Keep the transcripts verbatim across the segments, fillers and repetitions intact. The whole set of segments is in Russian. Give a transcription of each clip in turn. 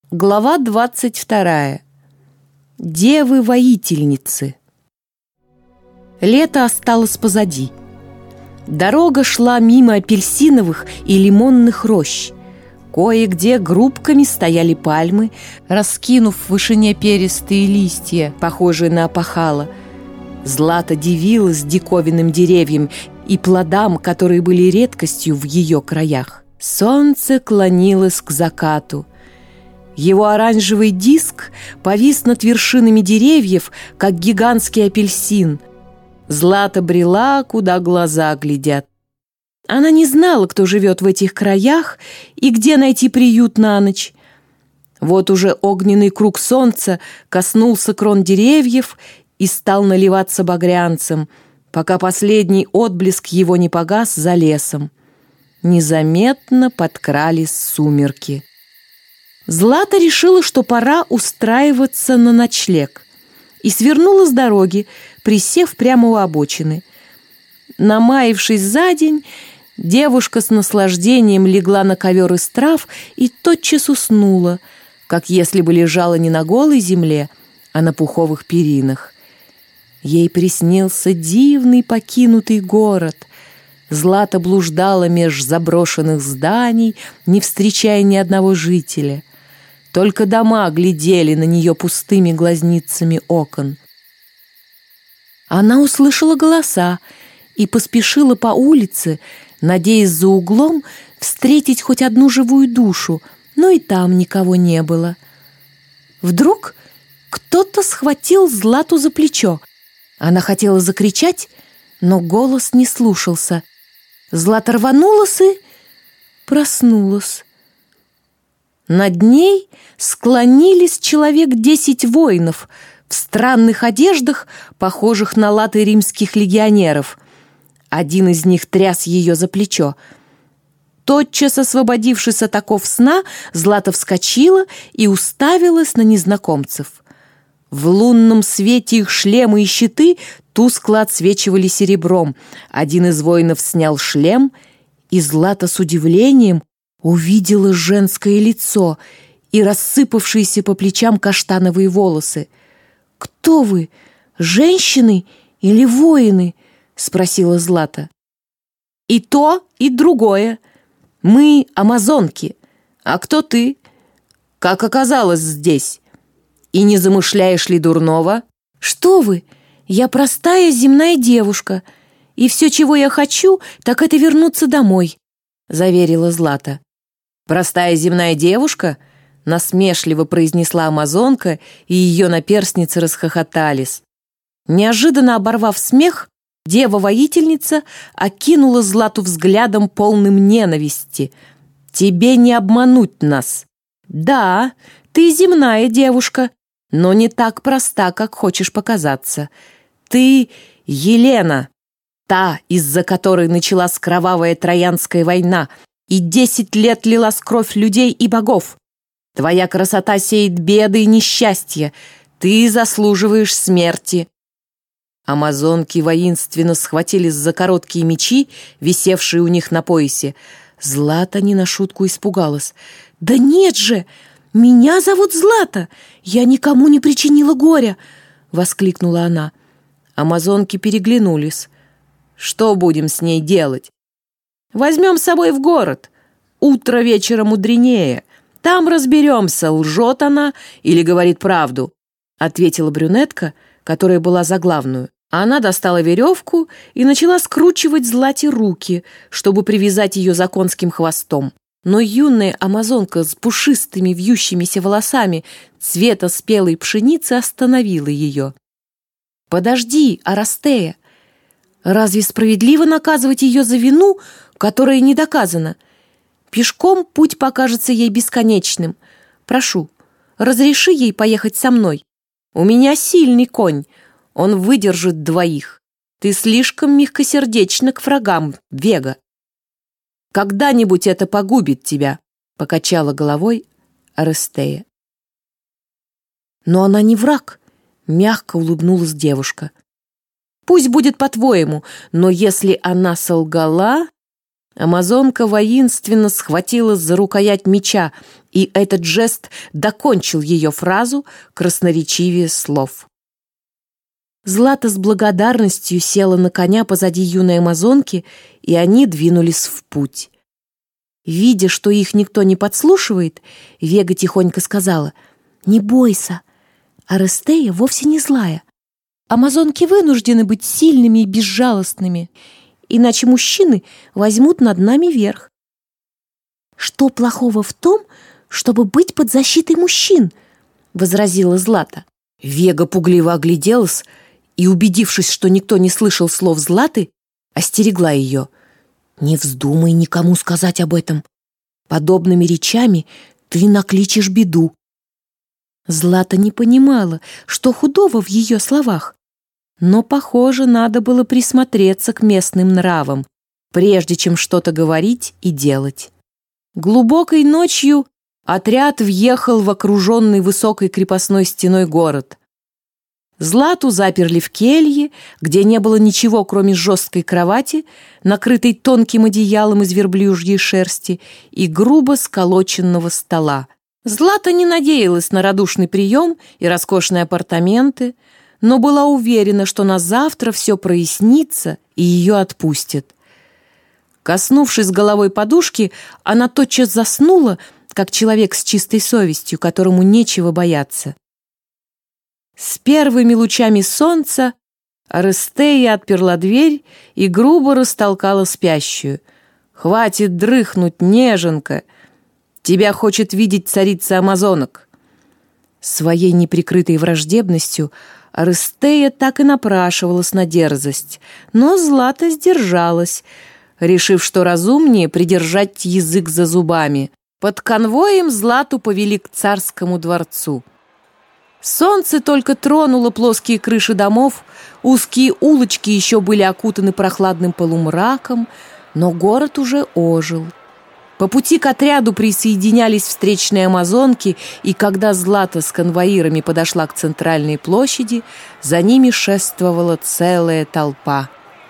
Глава двадцать вторая. Девы-воительницы. Лето осталось позади. Дорога шла мимо апельсиновых и лимонных рощ. Кое-где группками стояли пальмы, раскинув в вышине перистые листья, похожие на опахало. Злата дивилась диковинным деревьям и плодам, которые были редкостью в ее краях. Солнце клонилось к закату. Его оранжевый диск повис над вершинами деревьев, как гигантский апельсин. Злата брела, куда глаза глядят. Она не знала, кто живет в этих краях и где найти приют на ночь. Вот уже огненный круг солнца коснулся крон деревьев и стал наливаться багрянцем, пока последний отблеск его не погас за лесом. Незаметно подкрались сумерки. Злата решила, что пора устраиваться на ночлег, и свернула с дороги, присев прямо у обочины. Намаявшись за день, девушка с наслаждением легла на ковер из трав и тотчас уснула, как если бы лежала не на голой земле, а на пуховых перинах. Ей приснился дивный покинутый город. Злата блуждала меж заброшенных зданий, не встречая ни одного жителя. Только дома глядели на нее пустыми глазницами окон. Она услышала голоса и поспешила по улице, надеясь за углом встретить хоть одну живую душу, но и там никого не было. Вдруг кто-то схватил Злату за плечо. Она хотела закричать, но голос не слушался. Злата рванулась и проснулась. Над ней склонились человек десять воинов в странных одеждах, похожих на латы римских легионеров. Один из них тряс ее за плечо. Тотчас освободившись от оков сна, Злата вскочила и уставилась на незнакомцев. В лунном свете их шлемы и щиты тускло отсвечивали серебром. Один из воинов снял шлем, и Злата с удивлением увидела женское лицо и рассыпавшиеся по плечам каштановые волосы. «Кто вы, женщины или воины?» — спросила Злата. «И то, и другое. Мы амазонки. А кто ты? Как оказалась здесь? И не замышляешь ли дурного?» «Что вы? Я простая земная девушка, и все, чего я хочу, так это вернуться домой», — заверила Злата. «Простая земная девушка?» — насмешливо произнесла амазонка, и ее наперстницы расхохотались. Неожиданно оборвав смех, дева-воительница окинула Злату взглядом, полным ненависти. «Тебе не обмануть нас. Да, ты земная девушка, но не так проста, как хочешь показаться. Ты Елена, та, из-за которой началась кровавая Троянская война, и десять лет лилась кровь людей и богов. Твоя красота сеет беды и несчастья. Ты заслуживаешь смерти». Амазонки воинственно схватились за короткие мечи, висевшие у них на поясе. Злата не на шутку испугалась. «Да нет же! Меня зовут Злата! Я никому не причинила горя!» — воскликнула она. Амазонки переглянулись. «Что будем с ней делать?» «Возьмем с собой в город. Утро вечера мудренее. Там разберемся, лжет она или говорит правду», — ответила брюнетка, которая была за главную. Она достала веревку и начала скручивать Злате руки, чтобы привязать ее за конским хвостом. Но юная амазонка с пушистыми вьющимися волосами цвета спелой пшеницы остановила ее. «Подожди, Оростея! Разве справедливо наказывать ее за вину, которая не доказана? Пешком путь покажется ей бесконечным. Прошу, разреши ей поехать со мной. У меня сильный конь, он выдержит двоих. Ты слишком мягкосердечна к врагам, Вега. Когда-нибудь это погубит тебя», — покачала головой Орестея. «Но она не враг», — мягко улыбнулась девушка. «Пусть будет по-твоему, но если она солгала...» Амазонка воинственно схватилась за рукоять меча, И этот жест докончил ее фразу красноречивее слов. Злата с благодарностью села на коня позади юной амазонки, и они двинулись в путь. Видя, что их никто не подслушивает, Вега тихонько сказала: «Не бойся, Орестея вовсе не злая. Амазонки вынуждены быть сильными и безжалостными, иначе мужчины возьмут над нами верх». «Что плохого в том, чтобы быть под защитой мужчин?» — возразила Злата. Вега пугливо огляделась и, убедившись, что никто не слышал слов Златы, остерегла ее. «Не вздумай никому сказать об этом. Подобными речами ты накличешь беду». Злата не понимала, что худого в ее словах, но, похоже, надо было присмотреться к местным нравам, прежде чем что-то говорить и делать. Глубокой ночью отряд въехал в окруженный высокой крепостной стеной город. Злату заперли в келье, где не было ничего, кроме жесткой кровати, накрытой тонким одеялом из верблюжьей шерсти, и грубо сколоченного стола. Злата не надеялась на радушный прием и роскошные апартаменты, но была уверена, что на завтра все прояснится и ее отпустят. Коснувшись головой подушки, она тотчас заснула, как человек с чистой совестью, которому нечего бояться. С первыми лучами солнца Орестея отперла дверь и грубо растолкала спящую. «Хватит дрыхнуть, неженка! Тебя хочет видеть царица амазонок!» Своей неприкрытой враждебностью Орестея так и напрашивалась на дерзость, но Злата сдержалась, решив, что разумнее придержать язык за зубами. Под конвоем Злату повели к царскому дворцу. Солнце только тронуло плоские крыши домов, узкие улочки еще были окутаны прохладным полумраком, но город уже ожил. По пути к отряду присоединялись встречные амазонки, и когда Злата с конвоирами подошла к центральной площади, за ними шествовала целая толпа.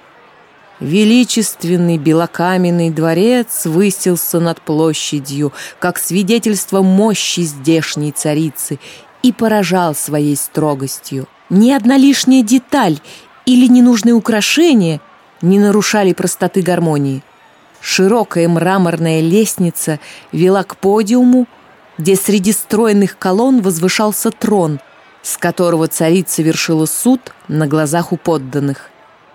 Величественный белокаменный дворец высился над площадью, как свидетельство мощи здешней царицы, и поражал своей строгостью. Ни одна лишняя деталь или ненужные украшения не нарушали простоты гармонии. Широкая мраморная лестница вела к подиуму, где среди стройных колонн возвышался трон, с которого царица вершила суд на глазах у подданных.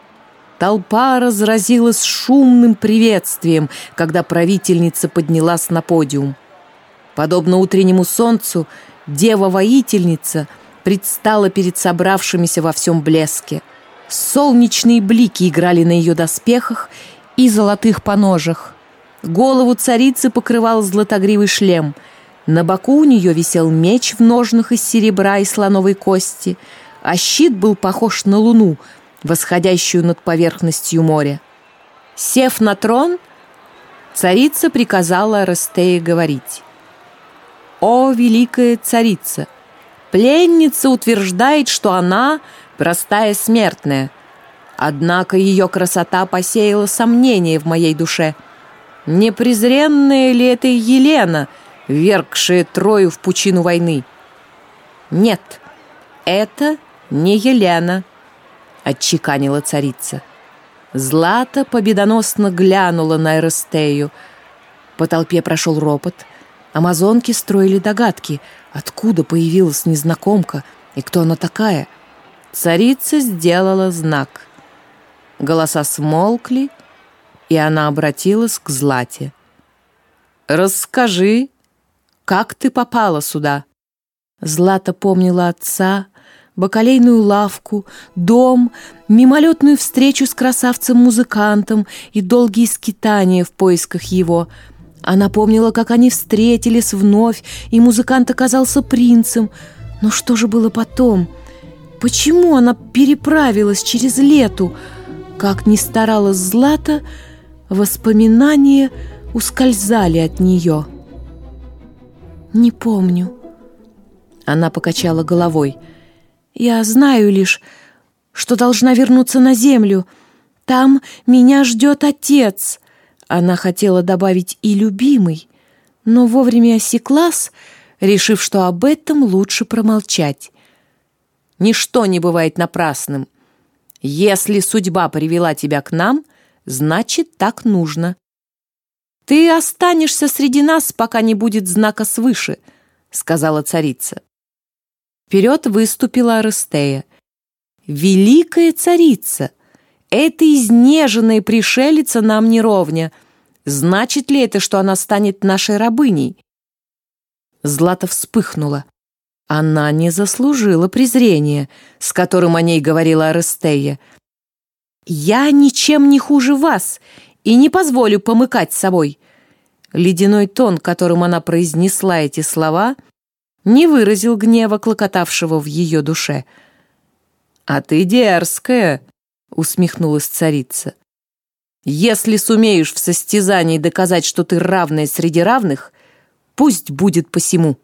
Толпа разразилась шумным приветствием, когда правительница поднялась на подиум. Подобно утреннему солнцу, дева-воительница предстала перед собравшимися во всем блеске. Солнечные блики играли на ее доспехах и золотых поножах. Голову царицы покрывал златогривый шлем. На боку у нее висел меч в ножнах из серебра и слоновой кости, а щит был похож на луну, восходящую над поверхностью моря. Сев на трон, царица приказала Орестее говорить: «О, великая царица! Пленница утверждает, что она простая смертная. Однако ее красота посеяла сомнения в моей душе. Не презренная ли это Елена, ввергшая Трою в пучину войны?» «Нет, это не Елена», — отчеканила царица. Злата победоносно глянула на Орестею. По толпе прошел ропот. Амазонки строили догадки, откуда появилась незнакомка и кто она такая. Царица сделала знак. Голоса смолкли, и она обратилась к Злате. «Расскажи, как ты попала сюда?» Злата помнила отца, бакалейную лавку, дом, мимолетную встречу с красавцем-музыкантом и долгие скитания в поисках его. Она помнила, как они встретились вновь, и музыкант оказался принцем. Но что же было потом? Почему она переправилась через Лету? Как ни старалась Злата, воспоминания ускользали от нее. «Не помню». Она покачала головой. «Я знаю лишь, что должна вернуться на землю. Там меня ждет отец». Она хотела добавить «и любимый», но вовремя осеклась, решив, что об этом лучше промолчать. Ничто не бывает напрасным. Если судьба привела тебя к нам, значит, так нужно. Ты останешься среди нас, пока не будет знака свыше, сказала царица. Вперед выступила Орестея. Великая царица, эта изнеженная пришелица нам не ровня. Значит ли это, что она станет нашей рабыней? Злата вспыхнула. Она не заслужила презрения, с которым о ней говорила Орестея. «Я ничем не хуже вас и не позволю помыкать собой». Ледяной тон, которым она произнесла эти слова, не выразил гнева, клокотавшего в ее душе. «А ты дерзкая», — усмехнулась царица. «Если сумеешь в состязании доказать, что ты равная среди равных, пусть будет посему».